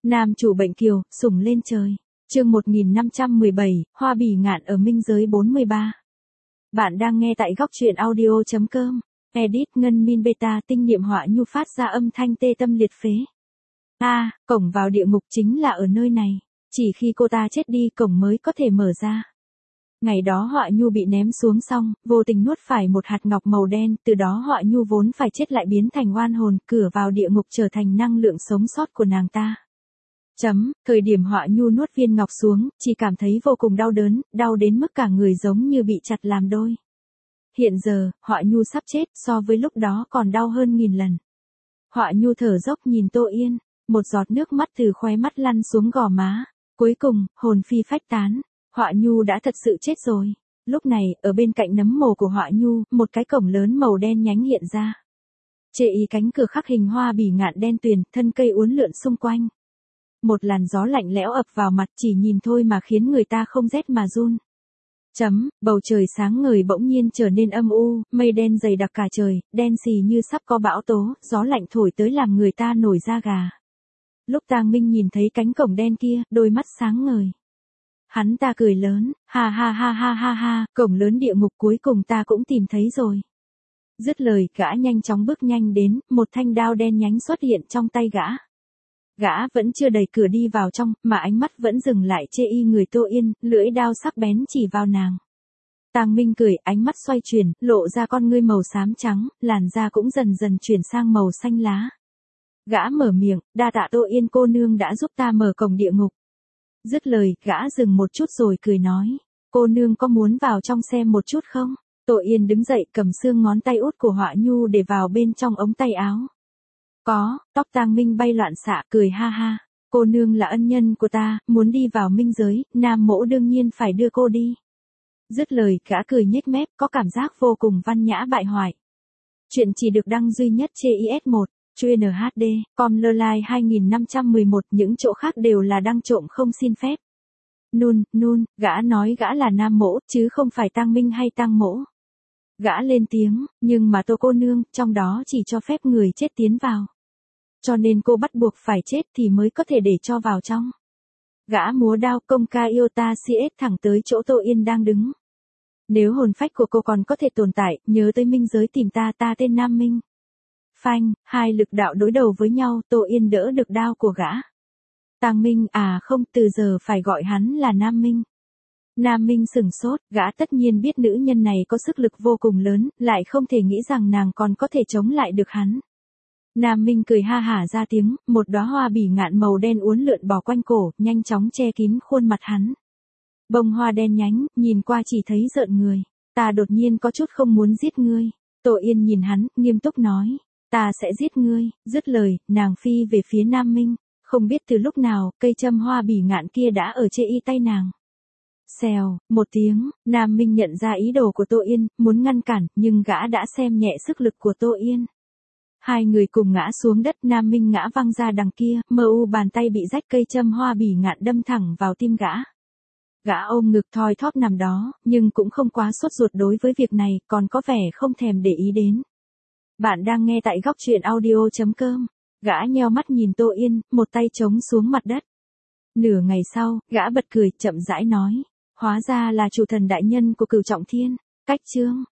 Nam chủ bệnh kiều, sủng lên trời. Chương 1517, Hoa bỉ ngạn ở minh giới 43. Bạn đang nghe tại góc truyện audio.com. Edit Ngân Min Beta tinh niệm họa nhu phát ra âm thanh tê tâm liệt phế. Cổng vào địa ngục chính là ở nơi này. Chỉ khi cô ta chết đi cổng mới có thể mở ra. Ngày đó họa nhu bị ném xuống xong, vô tình nuốt phải một hạt ngọc màu đen, từ đó họa nhu vốn phải chết lại biến thành oan hồn, cửa vào địa ngục trở thành năng lượng sống sót của nàng ta. Thời điểm họa nhu nuốt viên ngọc xuống, chỉ cảm thấy vô cùng đau đớn, đau đến mức cả người giống như bị chặt làm đôi. Hiện giờ, họa nhu sắp chết, so với lúc đó còn đau hơn nghìn lần. Họa nhu thở dốc nhìn Tô Yên, một giọt nước mắt từ khóe mắt lăn xuống gò má. Cuối cùng, hồn phi phách tán, họa nhu đã thật sự chết rồi. Lúc này, ở bên cạnh nấm mồ của họa nhu, một cái cổng lớn màu đen nhánh hiện ra. Chê ý cánh cửa khắc hình hoa bỉ ngạn đen tuyền, thân cây uốn lượn xung quanh. Một làn gió lạnh lẽo ập vào mặt, chỉ nhìn thôi mà khiến người ta không rét mà run. Bầu trời sáng ngời bỗng nhiên trở nên âm u, mây đen dày đặc cả trời, đen xì như sắp có bão tố, gió lạnh thổi tới làm người ta nổi da gà. Lúc Tang Minh nhìn thấy cánh cổng đen kia, đôi mắt sáng ngời. Hắn ta cười lớn, ha ha ha ha ha ha, cổng lớn địa ngục cuối cùng ta cũng tìm thấy rồi. Dứt lời, gã nhanh chóng bước nhanh đến, một thanh đao đen nhánh xuất hiện trong tay gã. Gã vẫn chưa đẩy cửa đi vào trong, mà ánh mắt vẫn dừng lại chê y người Tô Yên, lưỡi đao sắc bén chỉ vào nàng. Tang Minh cười, ánh mắt xoay chuyển, lộ ra con ngươi màu xám trắng, làn da cũng dần dần chuyển sang màu xanh lá. Gã mở miệng, đa tạ Tô Yên cô nương đã giúp ta mở cổng địa ngục. Dứt lời, gã dừng một chút rồi cười nói, cô nương có muốn vào trong xem một chút không? Tô Yên đứng dậy cầm xương ngón tay út của họa nhu để vào bên trong ống tay áo. Có, tóc Tang Minh bay loạn xạ, cười ha ha. Cô nương là ân nhân của ta, muốn đi vào minh giới, Nam mỗ đương nhiên phải đưa cô đi. Dứt lời, gã cười nhếch mép, có cảm giác vô cùng văn nhã bại hoại. Chuyện chỉ được đăng duy nhất trên IS1, chuyên HD, com Lơ 2511, những chỗ khác đều là đăng trộm không xin phép. Gã nói gã là Nam mỗ, chứ không phải Tang Minh hay Tang mỗ. Gã lên tiếng, nhưng mà Tô cô nương, trong đó chỉ cho phép người chết tiến vào. Cho nên cô bắt buộc phải chết thì mới có thể để cho vào trong. Gã múa đao công ca yêu ta CS thẳng tới chỗ Tô Yên đang đứng. Nếu hồn phách của cô còn có thể tồn tại, nhớ tới minh giới tìm ta, ta tên Nam Minh. Phanh, hai lực đạo đối đầu với nhau, Tô Yên đỡ được đao của gã. Tang Minh, không, từ giờ phải gọi hắn là Nam Minh. Nam Minh sửng sốt, gã tất nhiên biết nữ nhân này có sức lực vô cùng lớn, lại không thể nghĩ rằng nàng còn có thể chống lại được hắn. Nam Minh cười ha hả ra tiếng, một đóa hoa bỉ ngạn màu đen uốn lượn bò quanh cổ, nhanh chóng che kín khuôn mặt hắn. Bông hoa đen nhánh, nhìn qua chỉ thấy rợn người. Ta đột nhiên có chút không muốn giết ngươi. Tô Yên nhìn hắn, nghiêm túc nói. Ta sẽ giết ngươi. Dứt lời, nàng phi về phía Nam Minh. Không biết từ lúc nào, cây châm hoa bỉ ngạn kia đã ở trên y tay nàng. Xèo, một tiếng, Nam Minh nhận ra ý đồ của Tô Yên, muốn ngăn cản, nhưng gã đã xem nhẹ sức lực của Tô Yên. Hai người cùng ngã xuống đất, Nam Minh ngã văng ra đằng kia, bàn tay bị rách, cây châm hoa bỉ ngạn đâm thẳng vào tim gã. Gã ôm ngực thoi thóp nằm đó, nhưng cũng không quá sốt ruột đối với việc này, còn có vẻ không thèm để ý đến. Bạn đang nghe tại góc truyện audio.com. Gã nheo mắt nhìn Tô Yên, một tay chống xuống mặt đất. Nửa ngày sau, gã bật cười, chậm rãi nói. Hóa ra là chủ thần đại nhân của Cửu Trọng Thiên. Cách chương